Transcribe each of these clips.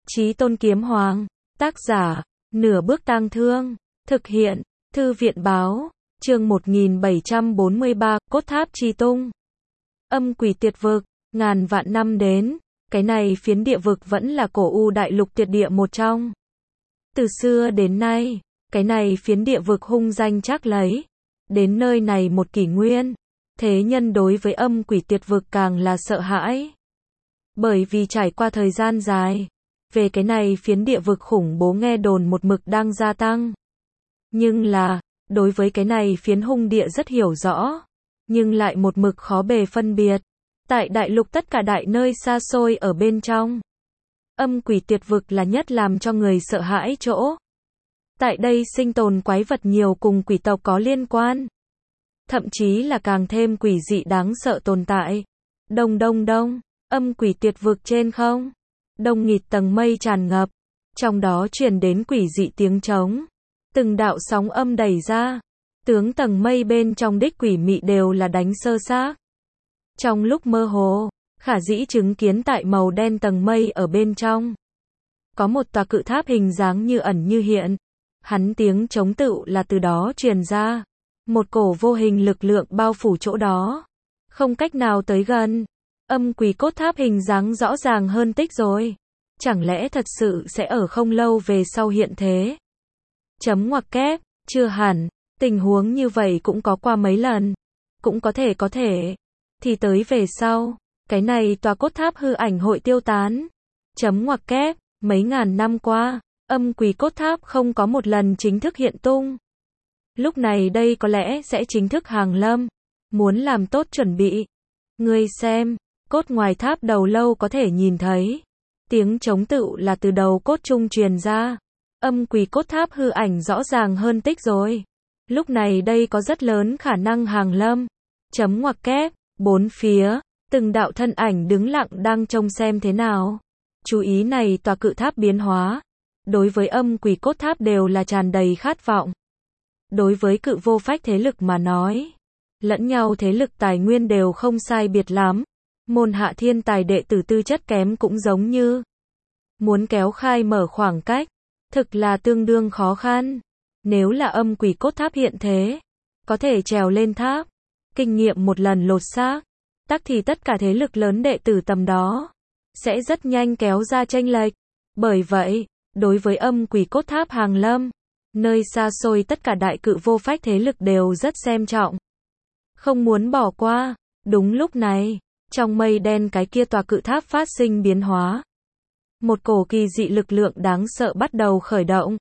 Chí Tôn Kiếm Hoàng, tác giả, Nửa Bước Tang Thương, thực hiện, Thư viện báo, chương 1743, Cốt Tháp Chi Tung. Âm quỷ tuyệt vực, ngàn vạn năm đến, cái này phiến địa vực vẫn là cổ u đại lục tuyệt địa một trong. Từ xưa đến nay, cái này phiến địa vực hung danh chắc lấy, đến nơi này một kỷ nguyên, thế nhân đối với âm quỷ tuyệt vực càng là sợ hãi. Bởi vì trải qua thời gian dài, về cái này phiến địa vực khủng bố nghe đồn một mực đang gia tăng. Nhưng là, đối với cái này phiến hung địa rất hiểu rõ, nhưng lại một mực khó bề phân biệt. Tại đại lục tất cả đại nơi xa xôi ở bên trong, âm quỷ tuyệt vực là nhất làm cho người sợ hãi chỗ. Tại đây sinh tồn quái vật nhiều cùng quỷ tộc có liên quan. Thậm chí là càng thêm quỷ dị đáng sợ tồn tại. Đông đông đông, âm quỷ tuyệt vực trên không. Đông nghịt tầng mây tràn ngập. Trong đó truyền đến quỷ dị tiếng trống. Từng đạo sóng âm đẩy ra. Tướng tầng mây bên trong đích quỷ mị đều là đánh sơ xác. Trong lúc mơ hồ, khả dĩ chứng kiến tại màu đen tầng mây ở bên trong. Có một tòa cự tháp hình dáng như ẩn như hiện. Hắn tiếng chống tựu là từ đó truyền ra. Một cổ vô hình lực lượng bao phủ chỗ đó. Không cách nào tới gần. Âm quỷ cốt tháp hình dáng rõ ràng hơn tích rồi. Chẳng lẽ thật sự sẽ ở không lâu về sau hiện thế? Chấm ngoặc kép, chưa hẳn. Tình huống như vậy cũng có qua mấy lần. Cũng có thể. Thì tới về sau, cái này tòa cốt tháp hư ảnh hội tiêu tán. Chấm ngoặc kép, mấy ngàn năm qua, âm quỷ cốt tháp không có một lần chính thức hiện tung. Lúc này đây có lẽ sẽ chính thức hàng lâm. Muốn làm tốt chuẩn bị. Ngươi xem, cốt ngoài tháp đầu lâu có thể nhìn thấy. Tiếng chống tựu là từ đầu cốt trung truyền ra. Âm quỷ cốt tháp hư ảnh rõ ràng hơn tích rồi. Lúc này đây có rất lớn khả năng hàng lâm. Chấm ngoặc kép, bốn phía, từng đạo thân ảnh đứng lặng đang trông xem thế nào. Chú ý này tòa cự tháp biến hóa. Đối với âm quỷ cốt tháp đều là tràn đầy khát vọng. Đối với cự vô phách thế lực mà nói, lẫn nhau thế lực tài nguyên đều không sai biệt lắm. Môn hạ thiên tài đệ tử tư chất kém cũng giống như. Muốn kéo khai mở khoảng cách, thực là tương đương khó khăn. Nếu là âm quỷ cốt tháp hiện thế, có thể trèo lên tháp, kinh nghiệm một lần lột xác, tắc thì tất cả thế lực lớn đệ tử tầm đó, sẽ rất nhanh kéo ra chênh lệch. Bởi vậy, đối với âm quỷ cốt tháp hàng lâm, nơi xa xôi tất cả đại cự vô phách thế lực đều rất xem trọng. Không muốn bỏ qua. Đúng lúc này, trong mây đen cái kia tòa cự tháp phát sinh biến hóa. Một cổ kỳ dị lực lượng đáng sợ bắt đầu khởi động.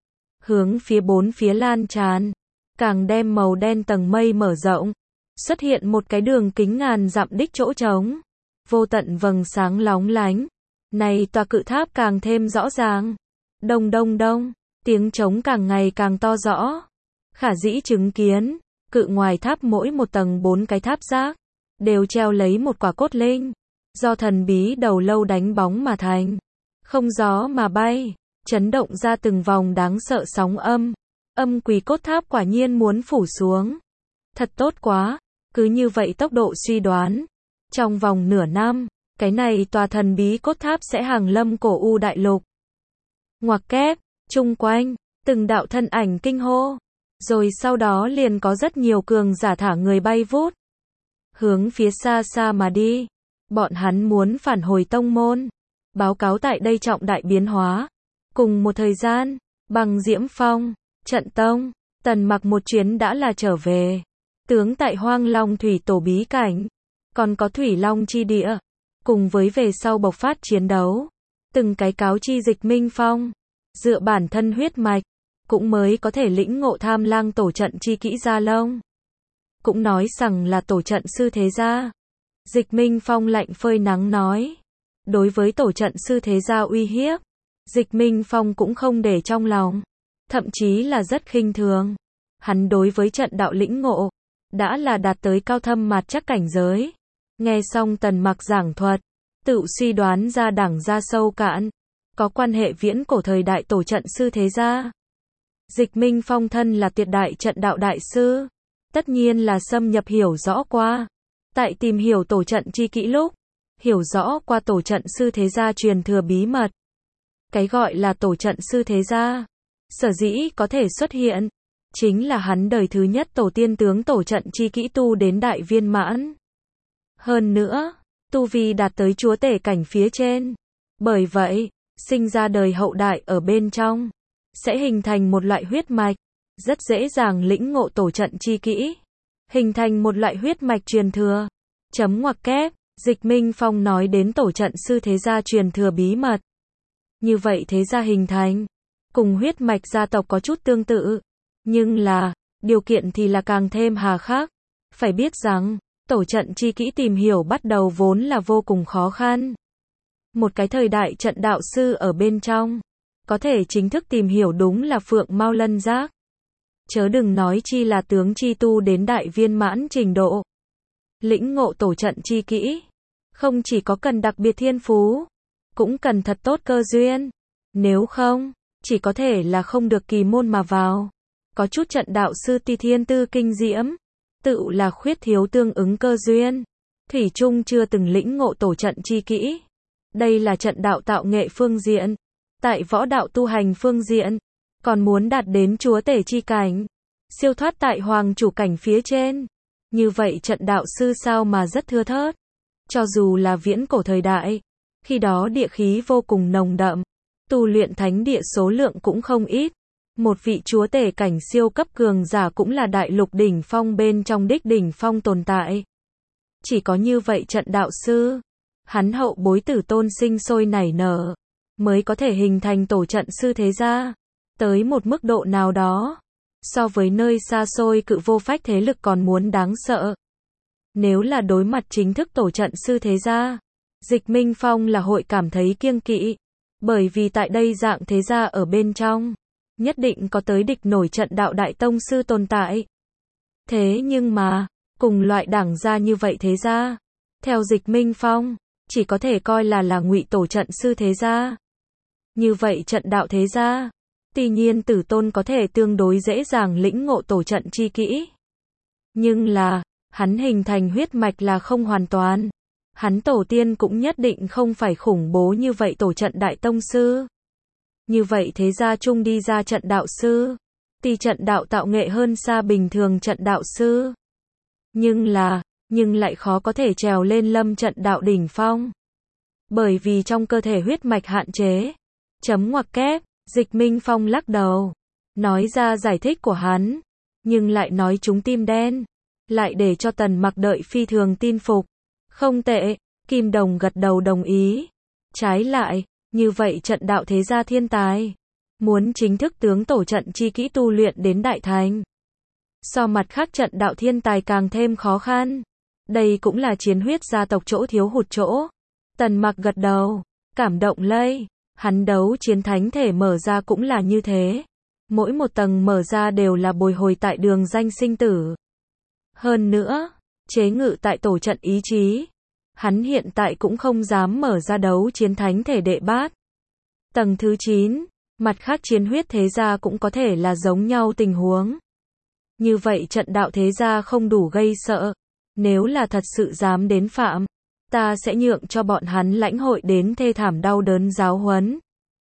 Hướng phía bốn phía lan tràn. Càng đem màu đen tầng mây mở rộng. Xuất hiện một cái đường kính ngàn dặm đích chỗ trống. Vô tận vầng sáng lóng lánh. Này tòa cự tháp càng thêm rõ ràng. Đông đông đông. Tiếng trống càng ngày càng to rõ. Khả dĩ chứng kiến, cự ngoài tháp mỗi một tầng 4 cái tháp giác, đều treo lấy một quả cốt linh, do thần bí đầu lâu đánh bóng mà thành. Không gió mà bay, chấn động ra từng vòng đáng sợ sóng âm. Âm quỷ cốt tháp quả nhiên muốn phủ xuống. Thật tốt quá, cứ như vậy tốc độ suy đoán. Trong vòng nửa năm, cái này tòa thần bí cốt tháp sẽ hàng lâm cổ u đại lục. Ngoặc kép. Chung quanh, từng đạo thân ảnh kinh hô. Rồi sau đó liền có rất nhiều cường giả thả người bay vút. Hướng phía xa xa mà đi. Bọn hắn muốn phản hồi tông môn. Báo cáo tại đây trọng đại biến hóa. Cùng một thời gian, Bằng Diễm Phong, Trận Tông, Tần Mặc một chuyến đã là trở về. Tướng tại Hoang Long Thủy Tổ bí cảnh. Còn có Thủy Long chi địa. Cùng với về sau bộc phát chiến đấu. Từng cái cáo chi Dịch Minh Phong. Dựa bản thân huyết mạch, cũng mới có thể lĩnh ngộ Tham Lang tổ trận chi kỹ gia lông. Cũng nói rằng là tổ trận sư thế gia. Dịch Minh Phong lạnh phơi nắng nói. Đối với tổ trận sư thế gia uy hiếp, Dịch Minh Phong cũng không để trong lòng. Thậm chí là rất khinh thường. Hắn đối với trận đạo lĩnh ngộ, đã là đạt tới cao thâm mạt chắc cảnh giới. Nghe xong Tần Mặc giảng thuật, tự suy đoán ra đẳng ra sâu cạn. Có quan hệ viễn cổ thời đại tổ trận sư thế gia. Dịch Minh Phong thân là tuyệt đại trận đạo đại sư. Tất nhiên là xâm nhập hiểu rõ qua. Tại tìm hiểu tổ trận chi kỹ lúc. Hiểu rõ qua tổ trận sư thế gia truyền thừa bí mật. Cái gọi là tổ trận sư thế gia, sở dĩ có thể xuất hiện, chính là hắn đời thứ nhất tổ tiên tướng tổ trận chi kỹ tu đến đại viên mãn. Hơn nữa, tu vi đạt tới chúa tể cảnh phía trên. Bởi vậy, sinh ra đời hậu đại ở bên trong, sẽ hình thành một loại huyết mạch, rất dễ dàng lĩnh ngộ tổ trận chi kỹ, hình thành một loại huyết mạch truyền thừa. Chấm ngoặc kép, Dịch Minh Phong nói đến tổ trận sư thế gia truyền thừa bí mật. Như vậy thế gia hình thành, cùng huyết mạch gia tộc có chút tương tự, nhưng là, điều kiện thì là càng thêm hà khắc. Phải biết rằng, tổ trận chi kỹ tìm hiểu bắt đầu vốn là vô cùng khó khăn. Một cái thời đại trận đạo sư ở bên trong, có thể chính thức tìm hiểu đúng là phượng mao lân giác. Chớ đừng nói chi là tướng chi tu đến đại viên mãn trình độ. Lĩnh ngộ tổ trận chi kỹ, không chỉ có cần đặc biệt thiên phú, cũng cần thật tốt cơ duyên. Nếu không, chỉ có thể là không được kỳ môn mà vào. Có chút trận đạo sư ti thiên tư kinh diễm, tự là khuyết thiếu tương ứng cơ duyên. Thủy chung chưa từng lĩnh ngộ tổ trận chi kỹ. Đây là trận đạo tạo nghệ phương diện. Tại võ đạo tu hành phương diện, còn muốn đạt đến chúa tể chi cảnh, siêu thoát tại hoàng chủ cảnh phía trên. Như vậy trận đạo sư sao mà rất thưa thớt. Cho dù là viễn cổ thời đại, khi đó địa khí vô cùng nồng đậm, tu luyện thánh địa số lượng cũng không ít. Một vị chúa tể cảnh siêu cấp cường giả cũng là đại lục đỉnh phong bên trong đích đỉnh phong tồn tại. Chỉ có như vậy trận đạo sư, hắn hậu bối tử tôn sinh sôi nảy nở, mới có thể hình thành tổ trận sư thế gia. Tới một mức độ nào đó, so với nơi xa xôi cự vô phách thế lực còn muốn đáng sợ. Nếu là đối mặt chính thức tổ trận sư thế gia, Dịch Minh Phong là hội cảm thấy kiêng kỵ. Bởi vì tại đây dạng thế gia ở bên trong, nhất định có tới địch nổi trận đạo đại tông sư tồn tại. Thế nhưng mà, cùng loại đẳng gia như vậy thế gia, theo Dịch Minh Phong, chỉ có thể coi là ngụy tổ trận sư thế gia. Như vậy trận đạo thế gia, tuy nhiên tử tôn có thể tương đối dễ dàng lĩnh ngộ tổ trận chi kỹ. Nhưng là, hắn hình thành huyết mạch là không hoàn toàn. Hắn tổ tiên cũng nhất định không phải khủng bố như vậy tổ trận đại tông sư. Như vậy thế gia chung đi ra trận đạo sư, tuy trận đạo tạo nghệ hơn xa bình thường trận đạo sư. Nhưng lại khó có thể trèo lên lâm trận đạo đỉnh phong. Bởi vì trong cơ thể huyết mạch hạn chế. Chấm ngoặc kép, Dịch Minh Phong lắc đầu, nói ra giải thích của hắn, nhưng lại nói chúng tim đen, lại để cho Tần Mặc đợi phi thường tin phục. Không tệ, Kim Đồng gật đầu đồng ý. Trái lại, như vậy trận đạo thế gia thiên tài, muốn chính thức tướng tổ trận chi kỹ tu luyện đến đại thành, so mặt khác trận đạo thiên tài càng thêm khó khăn. Đây cũng là chiến huyết gia tộc chỗ thiếu hụt chỗ. Tần Mặc gật đầu, cảm động lây. Hắn đấu chiến thánh thể mở ra cũng là như thế. Mỗi một tầng mở ra đều là bồi hồi tại đường danh sinh tử. Hơn nữa, chế ngự tại tổ trận ý chí. Hắn hiện tại cũng không dám mở ra đấu chiến thánh thể đệ bát. Tầng thứ 9, mặt khác chiến huyết thế gia cũng có thể là giống nhau tình huống. Như vậy trận đạo thế gia không đủ gây sợ. Nếu là thật sự dám đến phạm, ta sẽ nhượng cho bọn hắn lãnh hội đến thê thảm đau đớn giáo huấn.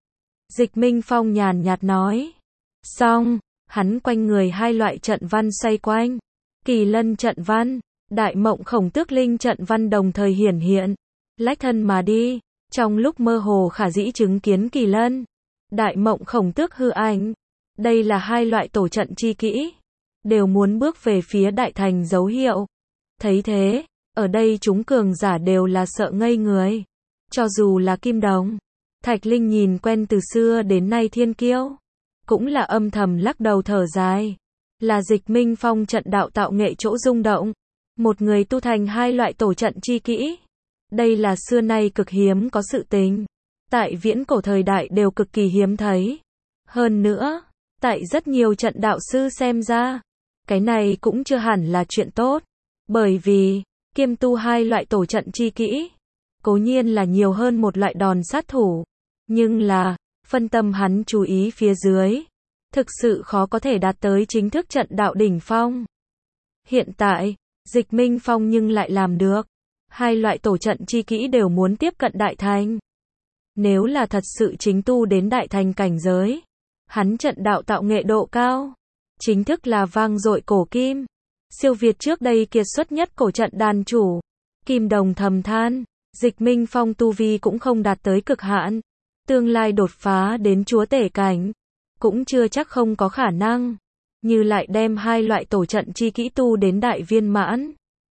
Dịch Minh Phong nhàn nhạt nói. Xong, hắn quanh người hai loại trận văn xoay quanh. Kỳ lân trận văn, đại mộng khổng tước linh trận văn đồng thời hiển hiện. Lách thân mà đi, trong lúc mơ hồ khả dĩ chứng kiến kỳ lân, đại mộng khổng tước hư ảnh. Đây là hai loại tổ trận chi kỹ, đều muốn bước về phía đại thành dấu hiệu. Thấy thế, ở đây chúng cường giả đều là sợ ngây người. Cho dù là Kim Đồng, Thạch Linh nhìn quen từ xưa đến nay thiên kiêu, cũng là âm thầm lắc đầu thở dài. Là Dịch Minh Phong trận đạo tạo nghệ chỗ rung động. Một người tu thành hai loại tổ trận chi kỹ. Đây là xưa nay cực hiếm có sự tình. Tại viễn cổ thời đại đều cực kỳ hiếm thấy. Hơn nữa, tại rất nhiều trận đạo sư xem ra, cái này cũng chưa hẳn là chuyện tốt. Bởi vì, kiêm tu hai loại tổ trận chi kỹ, cố nhiên là nhiều hơn một loại đòn sát thủ. Nhưng là, phân tâm hắn chú ý phía dưới, thực sự khó có thể đạt tới chính thức trận đạo đỉnh phong. Hiện tại, Dịch Minh Phong nhưng lại làm được. Hai loại tổ trận chi kỹ đều muốn tiếp cận đại thành. Nếu là thật sự chính tu đến đại thành cảnh giới, hắn trận đạo tạo nghệ độ cao, chính thức là vang dội cổ kim. Siêu việt trước đây kiệt xuất nhất cổ trận đàn chủ. Kim Đồng thầm than, Dịch Minh Phong tu vi cũng không đạt tới cực hạn. Tương lai đột phá đến chúa tể cảnh, cũng chưa chắc không có khả năng. Như lại đem hai loại tổ trận chi kỹ tu đến đại viên mãn.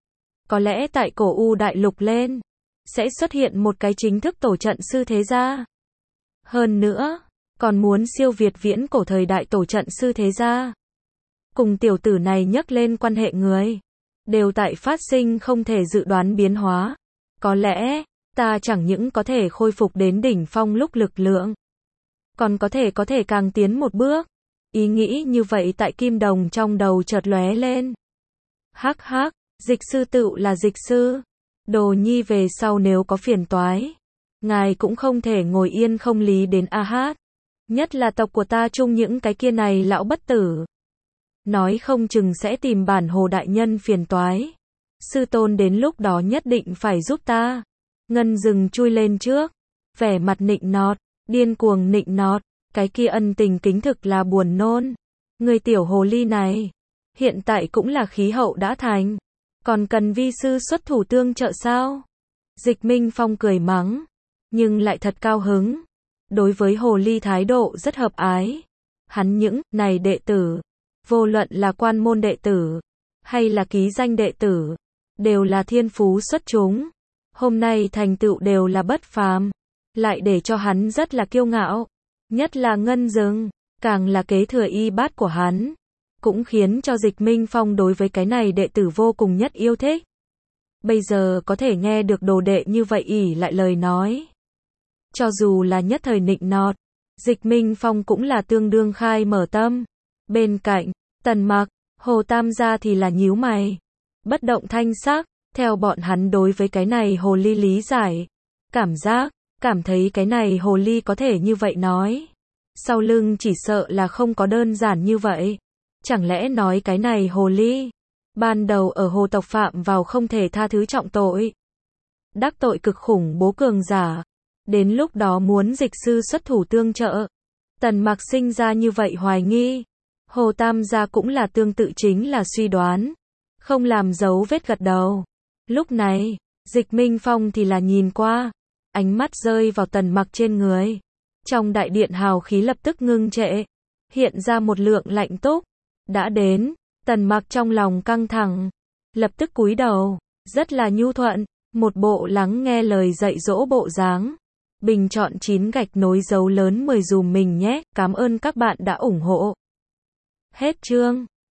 Có lẽ tại cổ U đại lục lên, sẽ xuất hiện một cái chính thức tổ trận sư thế gia. Hơn nữa, còn muốn siêu việt viễn cổ thời đại tổ trận sư thế gia. Cùng tiểu tử này nhắc lên quan hệ người, đều tại phát sinh không thể dự đoán biến hóa. Có lẽ, ta chẳng những có thể khôi phục đến đỉnh phong lúc lực lượng, còn có thể càng tiến một bước. Ý nghĩ như vậy tại Kim Đồng trong đầu chợt lóe lên. Hắc hắc, Dịch sư tựu là dịch sư. Đồ nhi về sau nếu có phiền toái, ngài cũng không thể ngồi yên không lý đến a hát. Nhất là tộc của ta chung những cái kia này lão bất tử. Nói không chừng sẽ tìm bản Hồ đại nhân phiền toái. Sư tôn đến lúc đó nhất định phải giúp ta. Ngân Dừng chui lên trước, vẻ mặt nịnh nọt, điên cuồng nịnh nọt, cái kia ân tình kính thực là buồn nôn. Người tiểu hồ ly này, hiện tại cũng là khí hậu đã thành, còn cần vi sư xuất thủ tương trợ sao? Dịch Minh Phong cười mắng, nhưng lại thật cao hứng. Đối với hồ ly thái độ rất hợp ái. Hắn những này đệ tử, vô luận là quan môn đệ tử, hay là ký danh đệ tử, đều là thiên phú xuất chúng. Hôm nay thành tựu đều là bất phàm, lại để cho hắn rất là kiêu ngạo. Nhất là Ngân Dừng, càng là kế thừa y bát của hắn, cũng khiến cho Dịch Minh Phong đối với cái này đệ tử vô cùng nhất yêu thích. Bây giờ có thể nghe được đồ đệ như vậy ỷ lại lời nói, cho dù là nhất thời nịnh nọt, Dịch Minh Phong cũng là tương đương khai mở tâm. Bên cạnh, Tần Mặc, Hồ Tam gia thì là nhíu mày, bất động thanh sắc. Theo bọn hắn đối với cái này hồ ly lý giải, cảm thấy cái này hồ ly có thể như vậy nói, sau lưng chỉ sợ là không có đơn giản như vậy. Chẳng lẽ nói cái này hồ ly ban đầu ở hồ tộc phạm vào không thể tha thứ trọng tội, đắc tội cực khủng bố cường giả, đến lúc đó muốn dịch sư xuất thủ tương trợ. Tần Mặc sinh ra như vậy hoài nghi. Hồ Tam gia cũng là tương tự, chính là suy đoán, không làm dấu vết gật đầu. Lúc này, Dịch Minh Phong thì là nhìn qua, ánh mắt rơi vào Tần Mặc trên người. Trong đại điện hào khí lập tức ngưng trệ, hiện ra một lượng lạnh túc. Đã đến, Tần Mặc trong lòng căng thẳng, lập tức cúi đầu, rất là nhu thuận, một bộ lắng nghe lời dạy dỗ bộ dáng. Bình chọn 9 gạch nối dấu lớn 10 dùm mình nhé, cảm ơn các bạn đã ủng hộ. Hết chương.